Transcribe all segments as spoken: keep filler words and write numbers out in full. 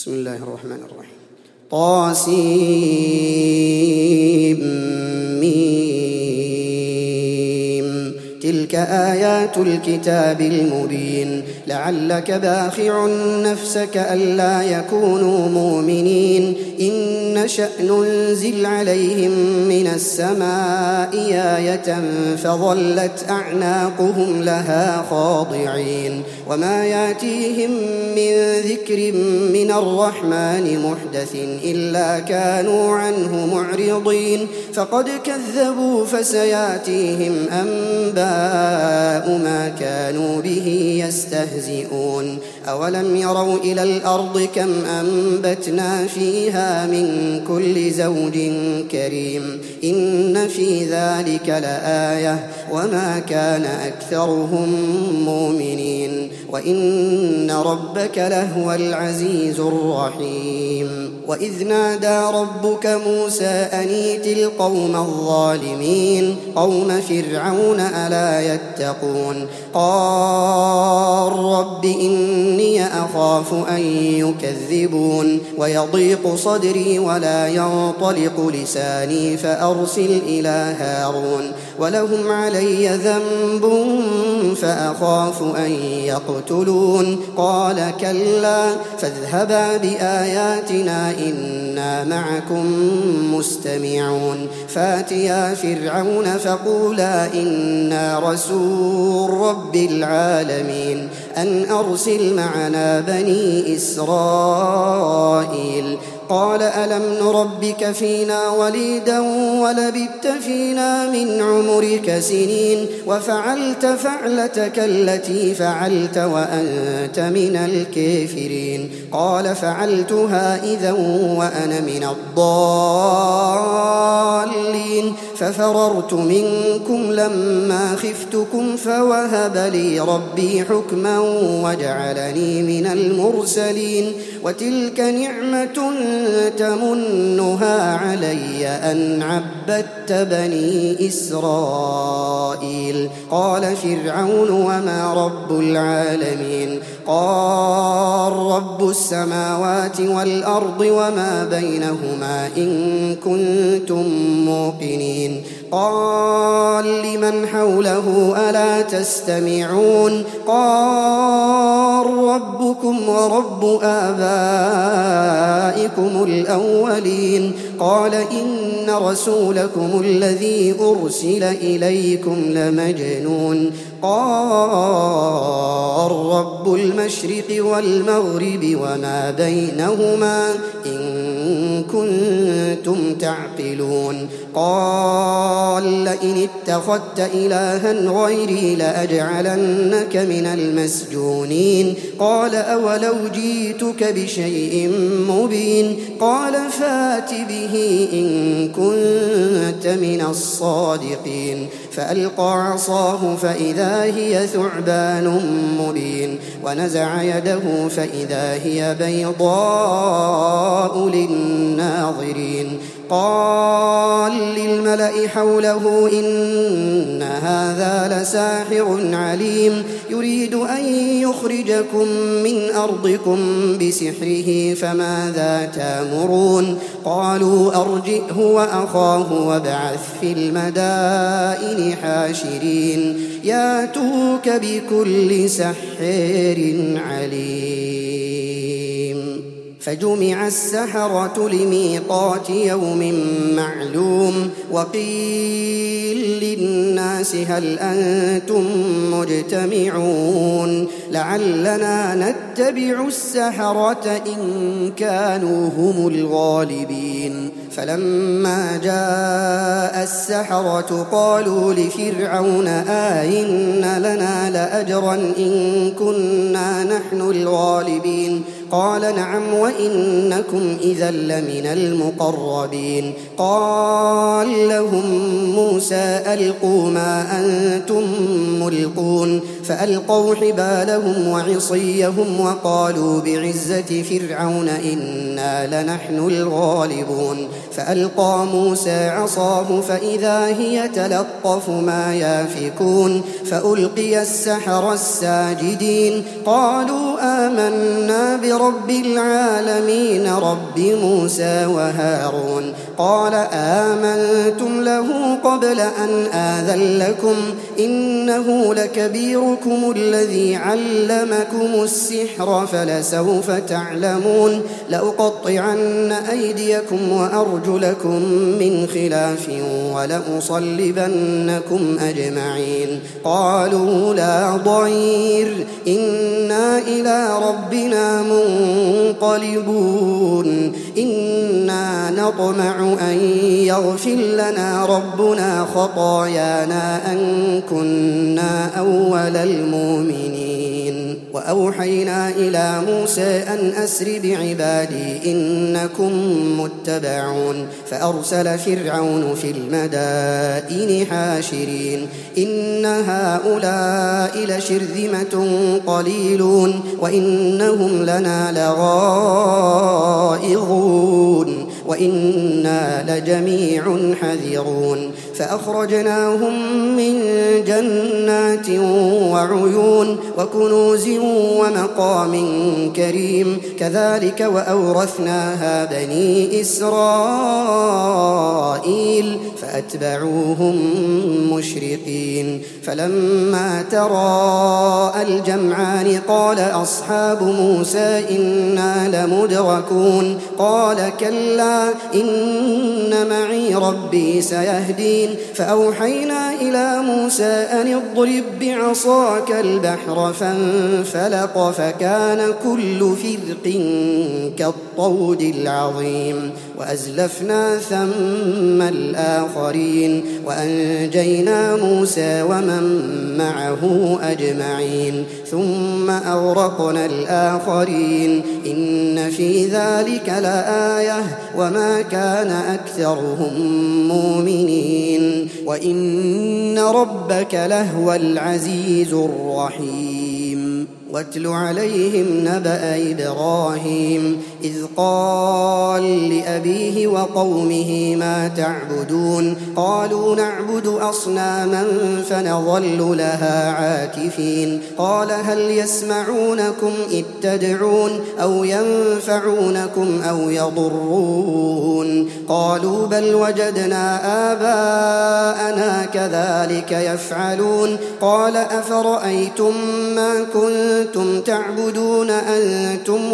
بسم الله الرحمن الرحيم. طاسيم تلك آيات الكتاب المبين لعلك باخع نفسك ألا يكونوا مؤمنين إن نشأ ننزل عليهم من السماء آية فظلت أعناقهم لها خاضعين وما ياتيهم من ذكر من الرحمن محدث إلا كانوا عنه معرضين فقد كذبوا فسياتيهم أنباء ما كانوا به يستهزئون أولم يروا إلى الأرض كم أنبتنا فيها من كل زوج كريم إن في ذلك لآية وما كان أكثرهم مؤمنين وإن ربك لهو العزيز الرحيم وإذ نادى ربك موسى أن ائت القوم الظالمين قوم فرعون ألا يتقون قال رب إني أخاف أن يكذبون ويضيق صدري ولا ينطلق لساني فأرسل إلى هارون ولهم علي ذنب فأخاف أن يقتلون قال كلا فاذهبا بآياتنا إنا معكم مستمعون فاتيا فرعون فقولا إنا رسول رب العالمين أن أرسل معنا بني إسرائيل قال ألم نربك فينا وليدا ولبثت فينا من عمرك سنين وفعلت فعلتك التي فعلت وأنت من الكافرين قال فعلتها إذا وأنا من الضالين ففررت منكم لما خفتكم فوهب لي ربي حكما وجعلني من المرسلين وتلك نعمة تمنها علي أن عبدت بني إسرائيل قال فرعون وما رب العالمين قال رب السماوات والأرض وما بينهما إن كنتم موقنين قال لمن حوله ألا تستمعون قال ربكم ورب آبائكم الأولين قال إن رسولكم الذي أرسل إليكم لمجنون قال رب المشرق والمغرب وما بينهما إن كنتم تعقلون قال لئن اتخذت إلها غيري لأجعلنك من المسجونين قال أولو جئتك بشيء مبين قال فات به إن كنت من الصادقين فألقى عصاه فإذا هي ثعبان مبين ونزع يده فإذا هي بيضاء للناظرين قال للملأ حوله إن هذا لساحر عليم يريد أن يخرجكم من أرضكم بسحره فماذا تأمرون قالوا أرجئه وأخاه وابعث في المدائن حاشرين ياتوك بكل سحر عليم فجمع السحرة لميقات يوم معلوم وقيل للناس هل أنتم مجتمعون لعلنا نتبع السحرة إن كانوا هم الغالبين فلما جاء السحرة قالوا لفرعون آئن لنا لأجرا إن كنا نحن الغالبين قال نعم وإنكم إذا لمن المقربين قال لهم موسى ألقوا ما أنتم ملقون فألقوا حبالهم وعصيهم وقالوا بعزة فرعون إنا لنحن الغالبون فألقى موسى عصاه فإذا هي تلقف ما يافكون فألقي السحرة الساجدين قالوا آمنا برب رب العالمين رب موسى وهارون. قال آمنتم له قبل أن آذن لكم إنه لكبيركم الذي علمكم السحر فلسوف تعلمون لأقطعن أيديكم وأرجلكم من خلاف ولأصلبنكم أجمعين. قالوا لا ضير إنا إلى ربنا منقلبون إنا نطمع أن يغفر لنا ربنا خطايانا أن كنا أول المؤمنين. وأوحينا إلى موسى أن أسر بعبادي إنكم متبعون فأرسل فرعون في المدائن حاشرين إن هؤلاء لشرذمة قليلون وإنهم لنا لغائظون وإنا لجميع حذرون. فأخرجناهم من جنات وعيون وكنوز ومقام كريم كذلك وأورثناها بني إسرائيل فأتبعوهم مشرقين. فلما تراءى الجمعان قال أصحاب موسى إنا لمدركون قال كلا إن معي ربي سيهدين. فأوحينا إلى موسى أن اضرب بعصاك البحر فانفلق فكان كل فرق كالطود العظيم وأزلفنا ثم الآخرين وأنجينا موسى ومن معه أجمعين ثم أغرقنا الآخرين إن في ذلك لآية وما كان أكثرهم مؤمنين وإن ربك لهو العزيز الرحيم. واتل عليهم نبأ إبراهيم إذ قال لأبيه وقومه ما تعبدون قالوا نعبد أصناما فنظل لها عاكفين قال هل يسمعونكم إذ تدعون أو ينفعونكم أو يضرون قالوا بل وجدنا آباءنا كذلك يفعلون قال أفرأيتم ما كنتم كنتم تعبدون أنتم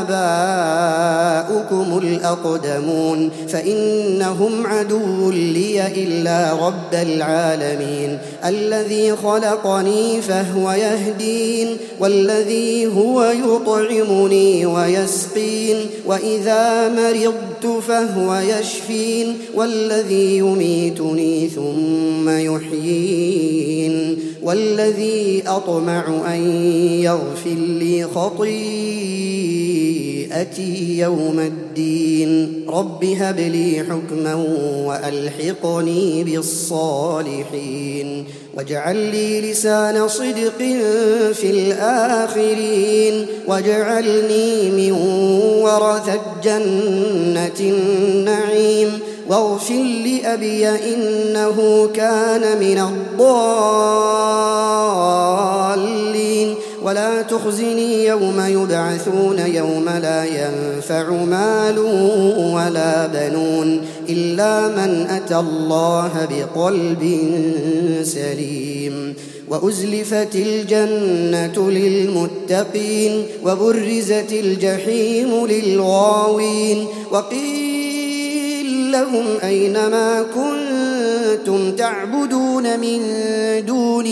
وآباؤكم الأقدمون فإنهم عدو لي إلا رب العالمين الذي خلقني فهو يهدين والذي هو يطعمني ويسقين وإذا مرضت فهو يشفين والذي يميتني ثم يحيين والذي أطمع أن يغفر لي خطيئتي يوم الدين رب هب لي حكما وألحقني بالصالحين واجعل لي لسان صدق في الآخرين واجعلني من ورثة جنة النعيم واغفر لأبي إنه كان من الضالين ولا تخزني يوم يبعثون يوم لا ينفع مال ولا بنون إلا من أتى الله بقلب سليم وأزلفت الجنة للمتقين وبرزت الجحيم للغاوين وقيل لهم أينما كنتم تعبدون من دون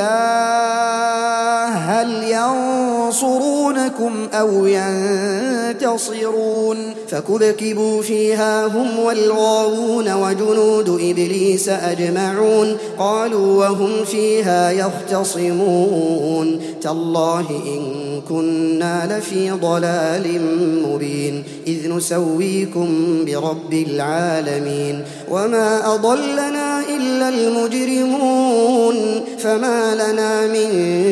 الله هل ينصرونكم أو ينتصرون فكبكبوا فيها هم والغاوون وجنود إبليس أجمعون قالوا وهم فيها يختصمون تالله إن كنا لفي ضلال مبين إذ نسويكم برب العالمين وما أضلنا إلا المجرمون فما لنا من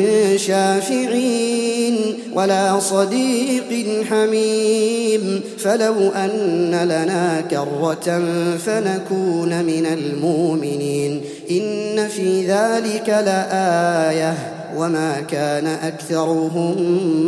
شافعين ولا صديق حميم فلو أن لنا كرة فنكون من المؤمنين إن في ذلك لآية وما كان أكثرهم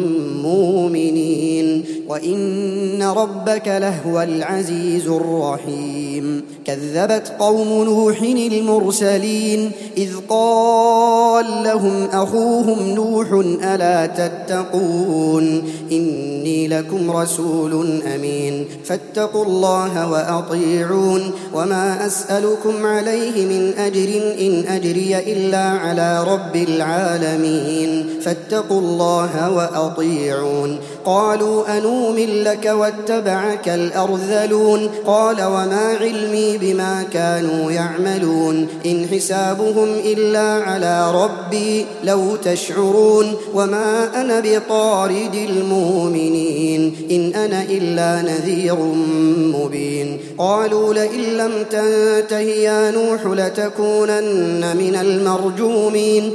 مؤمنين وإن ربك لهو العزيز الرحيم كذبت قوم نوح المرسلين إذ قال لهم أخوهم نوح ألا تتقون إني لكم رسول أمين فاتقوا الله وأطيعون وما أسألكم عليه من أجر إن أجري إلا على رب العالمين فاتقوا الله وأطيعون قالوا أنؤمن لك واتبعك الأرذلون قال وما علمي بما كانوا يعملون إن حسابهم إلا على ربي لو تشعرون وما أنا بطارد المؤمنين إن أنا إلا نذير مبين قالوا لئن لم تنته يا نوح لتكونن من المرجومين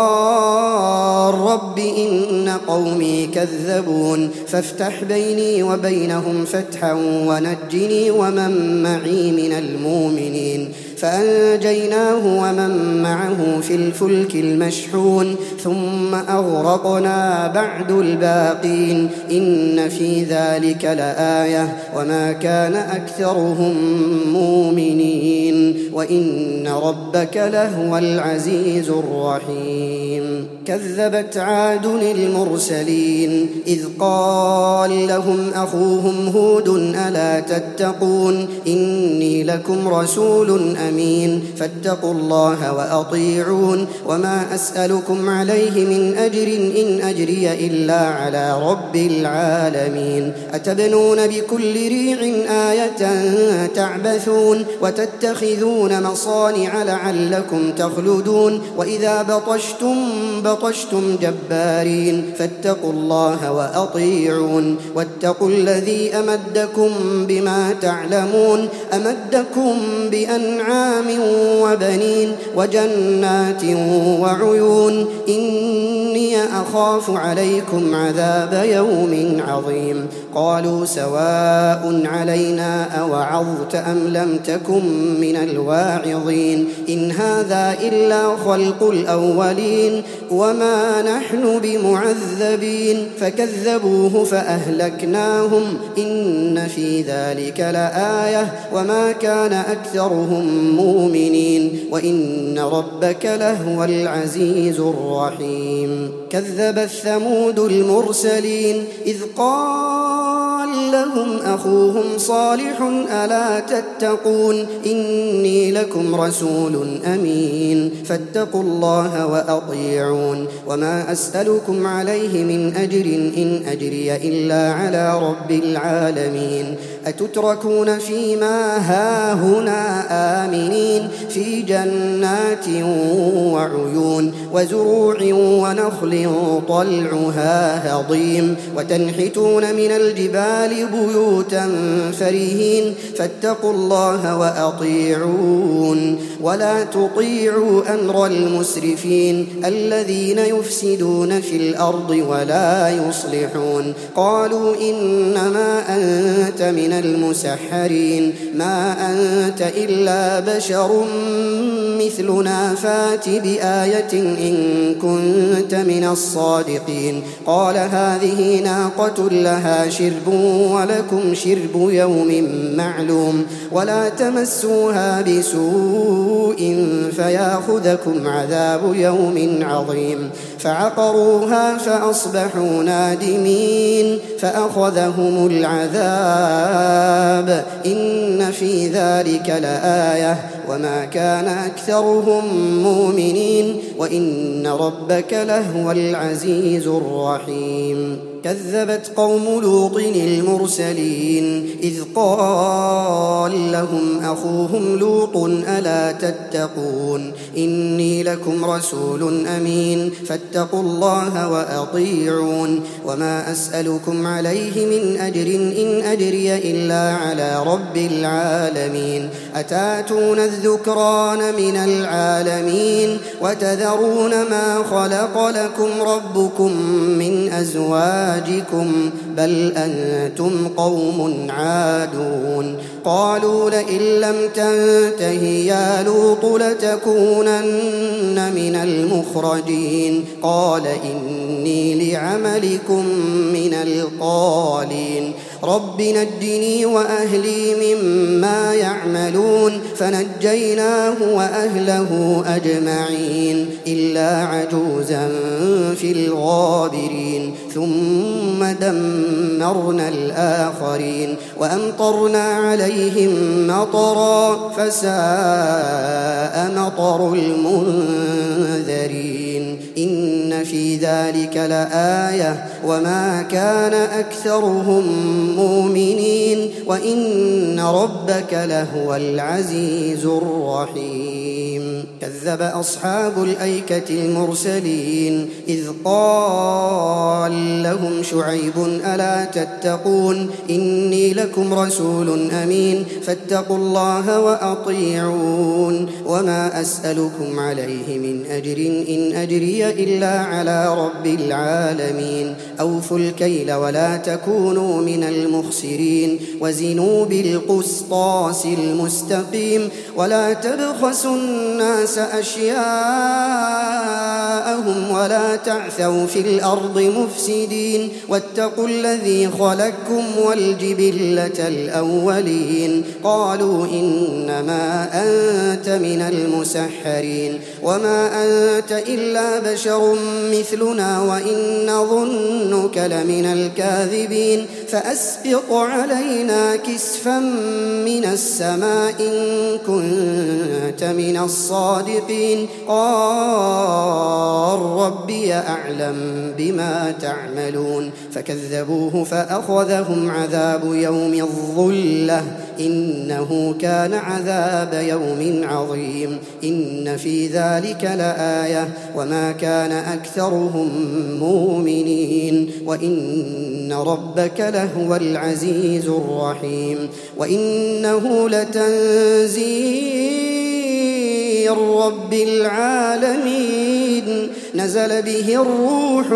قال رب إن قومي كذبون فافتح بيني وبينهم فتحا ونجني ومن معي من المؤمنين فأنجيناه ومن معه في الفلك المشحون ثم أغرقنا بعد الباقين إن في ذلك لآية وما كان أكثرهم مؤمنين وإن ربك لهو العزيز الرحيم كذبت عاد المرسلين إذ قال لهم أخوهم هود ألا تتقون إني لكم رسول أمين فاتقوا الله وأطيعون وما أسألكم عليه من أجر إن أجري إلا على رب العالمين أتبنون بكل ريع آية تعبثون وتتخذون مصانع لعلكم تخلدون وإذا بطشتم بطشتم جبارين فاتقوا الله وأطيعون واتقوا الذي أمدكم بما تعلمون أمدكم بأنعام وبنين وجنات وعيون إني أخاف عليكم عذاب يوم عظيم قالوا سواء علينا أوعظت أم لم تكن من الواعظين إن هذا إلا خلق الأولين وما نحن بمعذبين فكذبوه فأهلكناهم إن في ذلك لآية وما كان أكثرهم مؤمنين وإن ربك لهو العزيز الرحيم كذبت ثمود المرسلين إذ قال لهم أخوهم صالح ألا تتقون إني لكم رسول أمين فاتقوا الله وأطيعون وما أسألكم عليه من أجر إن أجري إلا على رب العالمين أتتركون فيما هاهنا آمنين في جنات وعيون وزروع ونخل طلعها هضيم وتنحتون من الجبال بيوتا فرهين فاتقوا الله وأطيعون ولا تطيعوا أمر المسرفين الذين يفسدون في الأرض ولا يصلحون قالوا إنما أنت من المسحرين ما أنت إلا بشر مثلنا فات بآية إن كنت من الصادقين قال هذه ناقة لها شرب ولكم شرب يوم معلوم ولا تمسوها بسوء فياخذكم عذاب يوم عظيم فعقروها فأصبحوا نادمين فأخذهم العذاب إن في ذلك لآية وما كان أكثرهم مؤمنين وإن ربك لهو العزيز الرحيم كذبت قوم لوط المرسلين إذ قال لهم أخوهم لوط ألا تتقون إني لكم رسول أمين فاتقوا الله وأطيعون وما أسألكم عليه من أجر إن أجري إلا على رب العالمين أتاتون الذكران من العالمين وتذرون ما خلق لكم ربكم من أزواج أزواجكم بل أنتم قوم عادون قالوا لئن لم تنته يا لوط لتكونن من المخرجين قال إني لعملكم من القالين رب نجني وأهلي مما يعملون فنجيناه وأهله أجمعين إلا عجوزا في الغابرين ثم دمرنا الآخرين وأمطرنا عليهم مطرا فساء مطر المنذرين إن في ذلك لآية وما كان أكثرهم مؤمنين وإن ربك لهو العزيز الرحيم كذب أصحاب الأيكة المرسلين إذ قال لهم شعيب ألا تتقون إني لكم رسول أمين فاتقوا الله وأطيعون وما أسألكم عليه من أجر إن أجري إلا على رب العالمين أوفوا الكيل ولا تكونوا من المخسرين وزنوا بالقسطاس المستقيم ولا تبخسوا الناس أشياءهم ولا تعثوا في الأرض مفسدين واتقوا الذي خلقكم والجبلة الأولين قالوا إنما أنت من المسحرين وما أنت إلا بشر مثلنا وإن نظنك لمن الكاذبين فأسقط علينا كسفا من السماء إن كنت من الصادقين قال ربي أعلم بما تعملون فكذبوه فأخذهم عذاب يوم الظلة إنه كان عذاب يوم عظيم إن في ذلك لآية وما كان أكثرهم مؤمنين وإن ربك لهو العزيز الرحيم وإنه لتنزيل رب العالمين نزل به الروح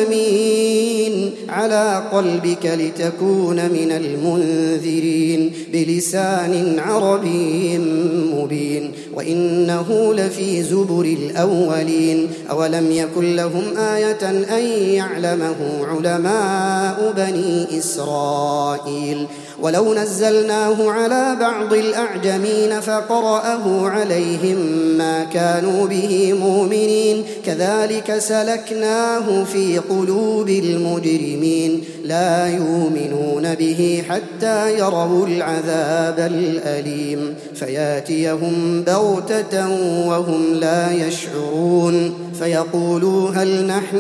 الأمين على قلبك لتكون من المنذرين بلسان عربي مبين وإنه لفي زبر الأولين أولم يكن لهم آية أن يعلمه علماء بني إسرائيل ولو نزلناه على بعض الأعجمين فقرأه عليهم ما كانوا به مؤمنين كذلك سلكناه في قلوب المجرمين لا يؤمنون به حتى يروا العذاب الأليم فياتيهم بغتة وهم لا يشعرون فيقولوا هل نحن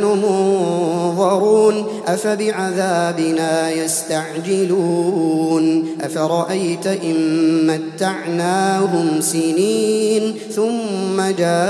منظرون أفبعذابنا يستعجلون أفرأيت إن متعناهم سنين ثم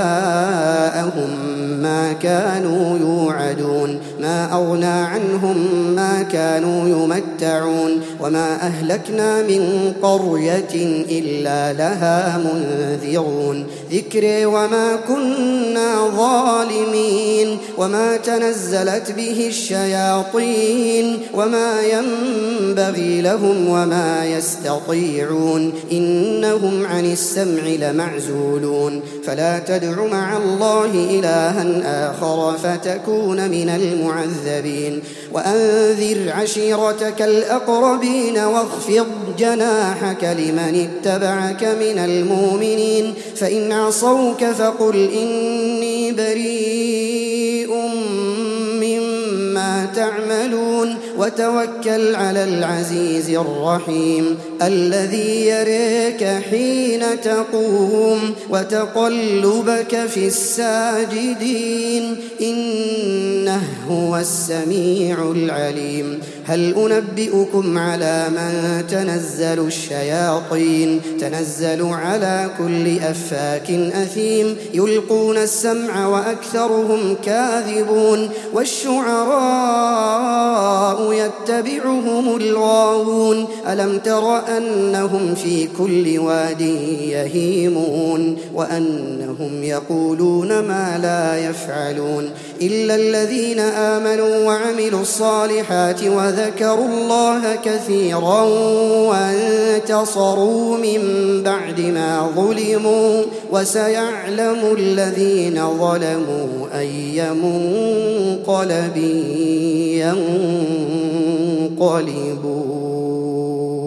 جاءهم ما كانوا يوعدون ما أغنى عنهم ما كانوا يمتعون وما أهلكنا من قرية إلا لها منذرون ذكري وما كنا ظالمين وما تنزلت به الشياطين وما ينبغي لهم وما يستطيعون إنهم عن السمع لمعزولون فلا تدع مع الله إلها آخر فتكون من المعذبين وأنذر عشيرتك الأقربين واخفض جناحك لمن اتبعك من المؤمنين فإن عصوك فقل إني بريء مما تعملون وتوكل على العزيز الرحيم الذي يريك حين تقوم وتقلبك في الساجدين إنه هو السميع العليم هل أنبئكم على من تنزل الشياطين تنزل على كل أفاك أثيم يلقون السمع وأكثرهم كاذبون والشعراء يتبعهم الغاوون ألم تر أنهم في كل واد يهيمون وأنهم يقولون ما لا يفعلون إلا الذين آمنوا وعملوا الصالحات وذكروا الله كثيرا وانتصروا من بعد ما ظلموا وسيعلم الذين ظلموا أي منقلب ينقلبون.